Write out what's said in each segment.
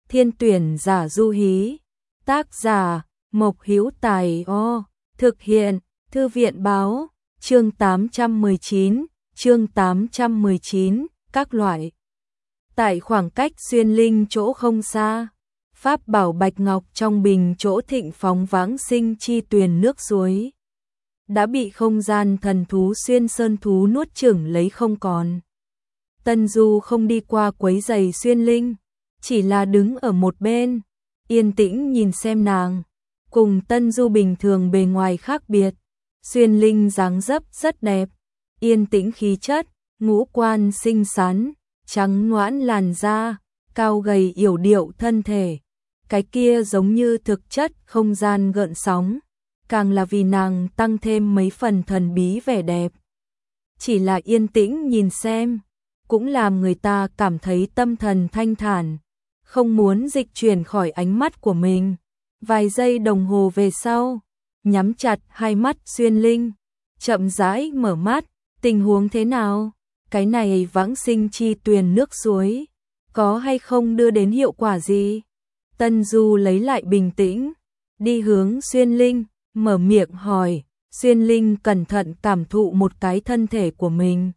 Thiên tuyển giả Du Hí. Tác giả Mộc Hữu Tài. Thực hiện Thư viện Báo. Chương 819, các loại. Tại khoảng cách xuyên linh chỗ không xa, pháp bảo bạch ngọc trong bình chỗ thịnh phóng vãng sinh chi tuyền nước suối đã bị không gian thần thú xuyên sơn thú nuốt chửng lấy không còn. Tân Du không đi qua quấy giày xuyên linh, chỉ là đứng ở một bên, yên tĩnh nhìn xem nàng. Cùng Tân Du bình thường bề ngoài khác biệt, xuyên linh dáng dấp rất đẹp, yên tĩnh khí chất, ngũ quan xinh xắn, trắng nõn làn da, cao gầy yểu điệu thân thể. Cái kia giống như thực chất không gian gợn sóng, càng là vì nàng tăng thêm mấy phần thần bí vẻ đẹp. Chỉ là yên tĩnh nhìn xem, cũng làm người ta cảm thấy tâm thần thanh thản, không muốn dịch chuyển khỏi ánh mắt của mình. Vài giây đồng hồ về sau, nhắm chặt hai mắt xuyên linh, chậm rãi mở mắt. Tình huống thế nào? Cái này vãng sinh chi tuyền nước suối, có hay không đưa đến hiệu quả gì? Tân Du lấy lại bình tĩnh, đi hướng xuyên linh, mở miệng hỏi. Xuyên linh cẩn thận cảm thụ một cái thân thể của mình,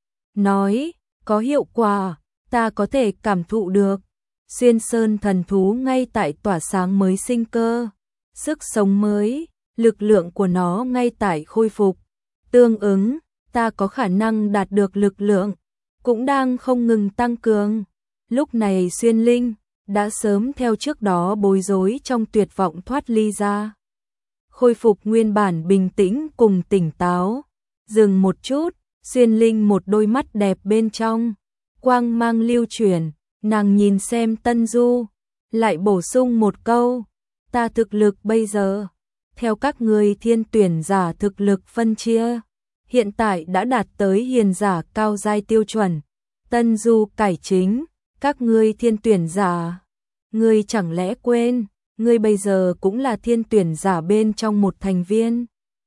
nói, có hiệu quả, ta có thể cảm thụ được. Xuyên sơn thần thú ngay tại tỏa sáng mới sinh cơ, sức sống mới, lực lượng của nó ngay tại khôi phục. Tương ứng, ta có khả năng đạt được lực lượng, cũng đang không ngừng tăng cường. Lúc này xuyên linh đã sớm theo trước đó bối rối trong tuyệt vọng thoát ly ra, khôi phục nguyên bản bình tĩnh cùng tỉnh táo. Dừng một chút, xuyên linh một đôi mắt đẹp bên trong quang mang lưu chuyển, nàng nhìn xem Tân Du, lại bổ sung một câu, ta thực lực bây giờ, theo các người thiên tuyển giả thực lực phân chia, hiện tại đã đạt tới hiền giả cao giai tiêu chuẩn. Tân Du cải chính, các ngươi thiên tuyển giả, ngươi chẳng lẽ quên, ngươi bây giờ cũng là thiên tuyển giả bên trong một thành viên?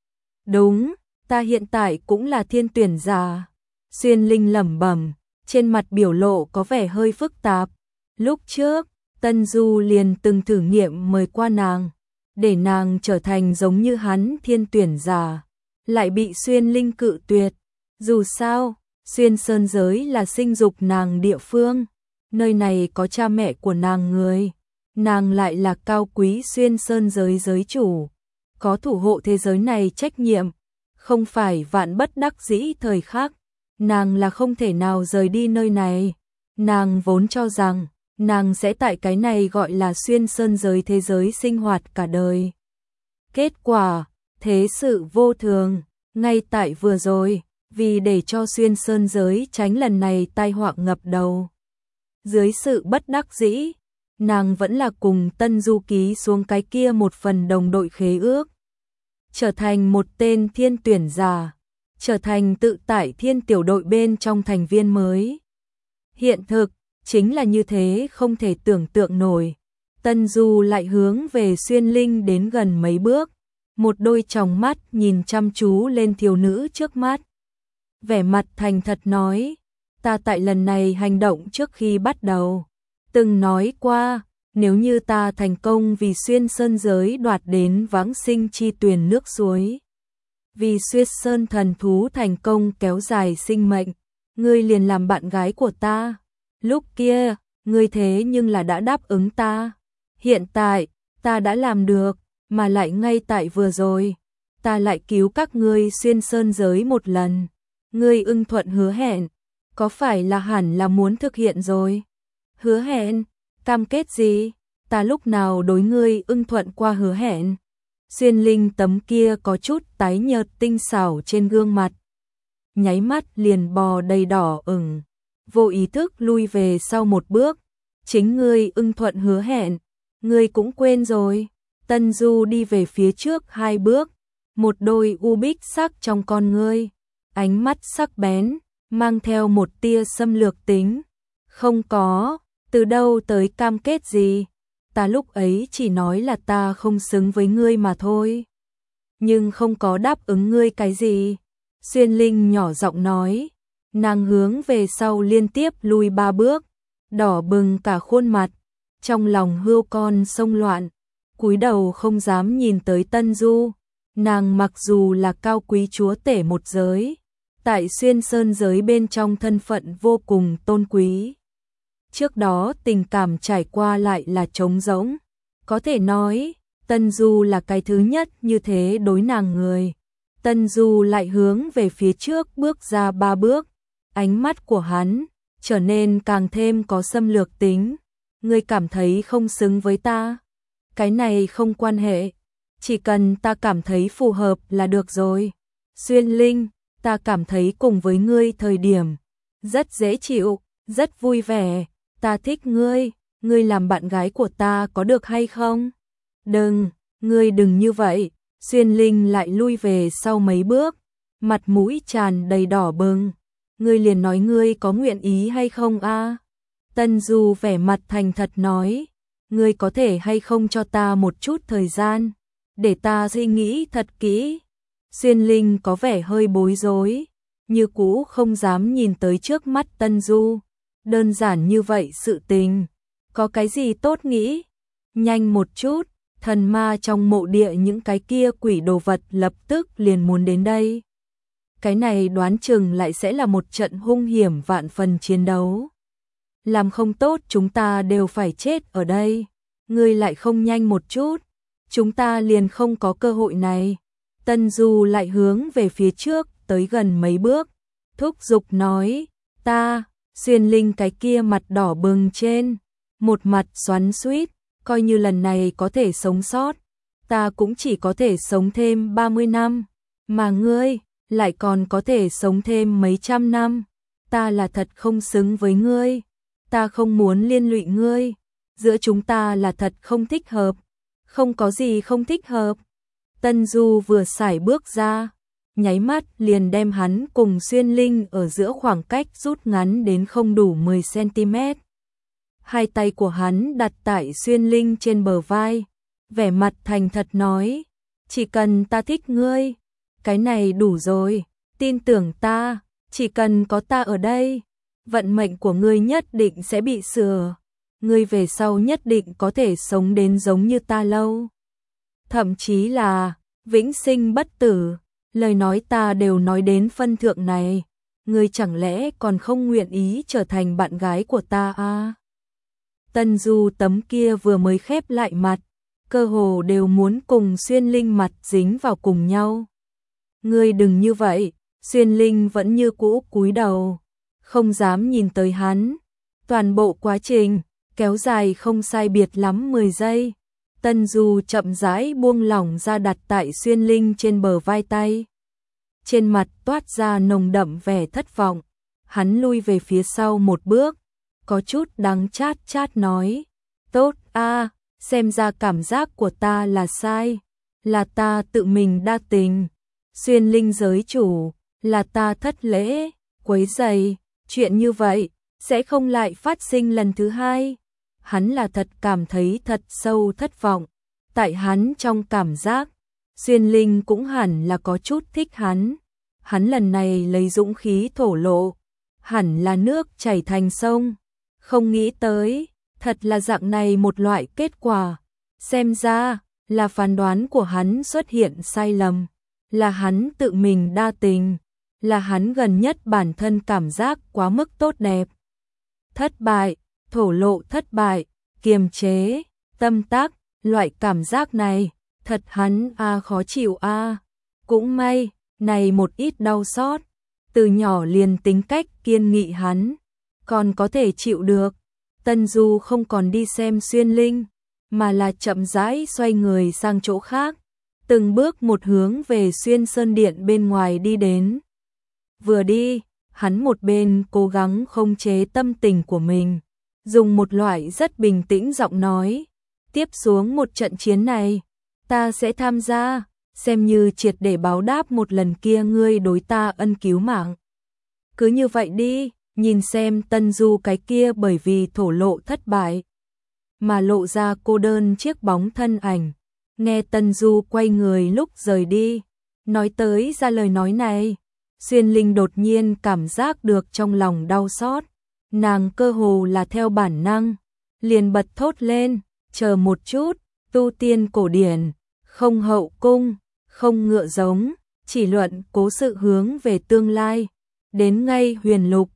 Đúng, ta hiện tại cũng là thiên tuyển giả. Xuyên linh lẩm bẩm, trên mặt biểu lộ có vẻ hơi phức tạp. Lúc trước, Tân Du liền từng thử nghiệm mời qua nàng, để nàng trở thành giống như hắn thiên tuyển giả, lại bị xuyên linh cự tuyệt. Dù sao, xuyên sơn giới là sinh dục nàng địa phương, nơi này có cha mẹ của nàng người, nàng lại là cao quý xuyên sơn giới giới chủ, có thủ hộ thế giới này trách nhiệm, không phải vạn bất đắc dĩ thời khắc, nàng là không thể nào rời đi nơi này. Nàng vốn cho rằng nàng sẽ tại cái này gọi là xuyên sơn giới thế giới sinh hoạt cả đời. Kết quả, thế sự vô thường, ngay tại vừa rồi, vì để cho xuyên sơn giới tránh lần này tai họa ngập đầu. Dưới sự bất đắc dĩ, nàng vẫn là cùng Tân Du ký xuống cái kia một phần đồng đội khế ước. Trở thành một tên thiên tuyển giả, trở thành tự tại thiên tiểu đội bên trong thành viên mới. Hiện thực, chính là như thế không thể tưởng tượng nổi. Tân Du lại hướng về xuyên linh đến gần mấy bước, một đôi tròng mắt nhìn chăm chú lên thiếu nữ trước mắt. Vẻ mặt thành thật nói, ta tại lần này hành động trước khi bắt đầu, từng nói qua, nếu như ta thành công vì xuyên sơn giới đoạt đến vãng sinh chi tuyền nước suối, vì xuyên sơn thần thú thành công kéo dài sinh mệnh, ngươi liền làm bạn gái của ta. Lúc kia, ngươi thế nhưng là đã đáp ứng ta. Hiện tại, ta đã làm được, mà lại ngay tại vừa rồi, ta lại cứu các ngươi xuyên sơn giới một lần. Ngươi ưng thuận hứa hẹn, có phải là hẳn là muốn thực hiện rồi? Hứa hẹn? Cam kết gì? Ta lúc nào đối ngươi ưng thuận qua hứa hẹn? Xuyên linh tấm kia có chút tái nhợt tinh xảo trên gương mặt, nháy mắt liền bò đầy đỏ ửng, vô ý thức lui về sau một bước. Chính ngươi ưng thuận hứa hẹn, ngươi cũng quên rồi. Tân Du đi về phía trước hai bước, một đôi u bích sắc trong con ngươi, ánh mắt sắc bén, mang theo một tia xâm lược tính. Không có, từ đâu tới cam kết gì? Ta lúc ấy chỉ nói là ta không xứng với ngươi mà thôi, nhưng không có đáp ứng ngươi cái gì. Xuyên linh nhỏ giọng nói, nàng hướng về sau liên tiếp lùi 3 bước, đỏ bừng cả khuôn mặt, trong lòng hươu con sông loạn, cúi đầu không dám nhìn tới Tân Du. Nàng mặc dù là cao quý chúa tể một giới, tại Xuyên Sơn giới bên trong thân phận vô cùng tôn quý. Trước đó tình cảm trải qua lại là trống rỗng, có thể nói, Tân Du là cái thứ nhất như thế đối nàng người. Tân Du lại hướng về phía trước bước ra 3 bước, ánh mắt của hắn trở nên càng thêm có xâm lược tính. Ngươi cảm thấy không xứng với ta, cái này không quan hệ, chỉ cần ta cảm thấy phù hợp là được rồi. Xuyên Linh, ta cảm thấy cùng với ngươi thời điểm rất dễ chịu, rất vui vẻ, ta thích ngươi, ngươi làm bạn gái của ta có được hay không? Đừng, ngươi đừng như vậy. Xuyên Linh lại lui về sau mấy bước, mặt mũi tràn đầy đỏ bừng. Ngươi liền nói ngươi có nguyện ý hay không a? Tân Du vẻ mặt thành thật nói, ngươi có thể hay không cho ta một chút thời gian, để ta suy nghĩ thật kỹ. Xuyên Linh có vẻ hơi bối rối, như cũ không dám nhìn tới trước mắt Tân Du. Đơn giản như vậy sự tình, có cái gì tốt nghĩ? Nhanh một chút, thần ma trong mộ địa những cái kia quỷ đồ vật lập tức liền muốn đến đây. Cái này đoán chừng lại sẽ là một trận hung hiểm vạn phần chiến đấu. Làm không tốt chúng ta đều phải chết ở đây. Ngươi lại không nhanh một chút, chúng ta liền không có cơ hội này. Tân Du lại hướng về phía trước tới gần mấy bước, thúc giục nói, ta. Xuyên Linh cái kia mặt đỏ bừng trên, một mặt xoắn xuýt, coi như lần này có thể sống sót, ta cũng chỉ có thể sống thêm 30 năm, mà ngươi lại còn có thể sống thêm mấy trăm năm. Ta là thật không xứng với ngươi, ta không muốn liên lụy ngươi, giữa chúng ta là thật không thích hợp, không có gì không thích hợp. Tân Du vừa sải bước ra, nháy mắt liền đem hắn cùng Xuyên Linh ở giữa khoảng cách rút ngắn đến không đủ 10 cm. Hai tay của hắn đặt tại Xuyên Linh trên bờ vai, vẻ mặt thành thật nói, chỉ cần ta thích ngươi, cái này đủ rồi, tin tưởng ta, chỉ cần có ta ở đây, vận mệnh của ngươi nhất định sẽ bị sửa, ngươi về sau nhất định có thể sống đến giống như ta lâu. Thậm chí là vĩnh sinh bất tử, lời nói ta đều nói đến phân thượng này, ngươi chẳng lẽ còn không nguyện ý trở thành bạn gái của ta à? Tân Du tấm kia vừa mới khép lại mặt, cơ hồ đều muốn cùng Xuyên Linh mặt dính vào cùng nhau. Ngươi đừng như vậy. Xuyên Linh vẫn như cũ cúi đầu, không dám nhìn tới hắn. Toàn bộ quá trình kéo dài không sai biệt lắm 10 giây. Tân Du chậm rãi buông lỏng ra đặt tại Xuyên Linh trên bờ vai tay. Trên mặt toát ra nồng đậm vẻ thất vọng, hắn lui về phía sau một bước, có chút đắng chát chát nói, tốt a, xem ra cảm giác của ta là sai, là ta tự mình đa tình. Xuyên Linh giới chủ, là ta thất lễ, quấy rầy, chuyện như vậy sẽ không lại phát sinh lần thứ hai. Hắn là thật cảm thấy thật sâu thất vọng. Tại hắn trong cảm giác, Xuyên Linh cũng hẳn là có chút thích hắn. Hắn lần này lấy dũng khí thổ lộ, hẳn là nước chảy thành sông. Không nghĩ tới, thật là dạng này một loại kết quả. Xem ra, là phán đoán của hắn xuất hiện sai lầm. Là hắn tự mình đa tình. Là hắn gần nhất bản thân cảm giác quá mức tốt đẹp. Thất bại, thổ lộ thất bại, kiềm chế, tâm tác, loại cảm giác này, thật hắn khó chịu Cũng may, này một ít đau xót, từ nhỏ liền tính cách kiên nghị hắn, còn có thể chịu được. Tân Du không còn đi xem Xuyên Linh, mà là chậm rãi xoay người sang chỗ khác, từng bước một hướng về Xuyên Sơn Điện bên ngoài đi đến. Vừa đi, hắn một bên cố gắng khống chế tâm tình của mình, dùng một loại rất bình tĩnh giọng nói, tiếp xuống một trận chiến này, ta sẽ tham gia, xem như triệt để báo đáp một lần kia ngươi đối ta ân cứu mạng. Cứ như vậy đi, nhìn xem Tân Du cái kia bởi vì thổ lộ thất bại, mà lộ ra cô đơn chiếc bóng thân ảnh. Nghe Tân Du quay người lúc rời đi, nói tới ra lời nói này, Xuyên Linh đột nhiên cảm giác được trong lòng đau xót, nàng cơ hồ là theo bản năng, liền bật thốt lên, chờ một chút, tu tiên cổ điển, không hậu cung, không ngựa giống, chỉ luận cố sự hướng về tương lai, đến ngay huyền lục,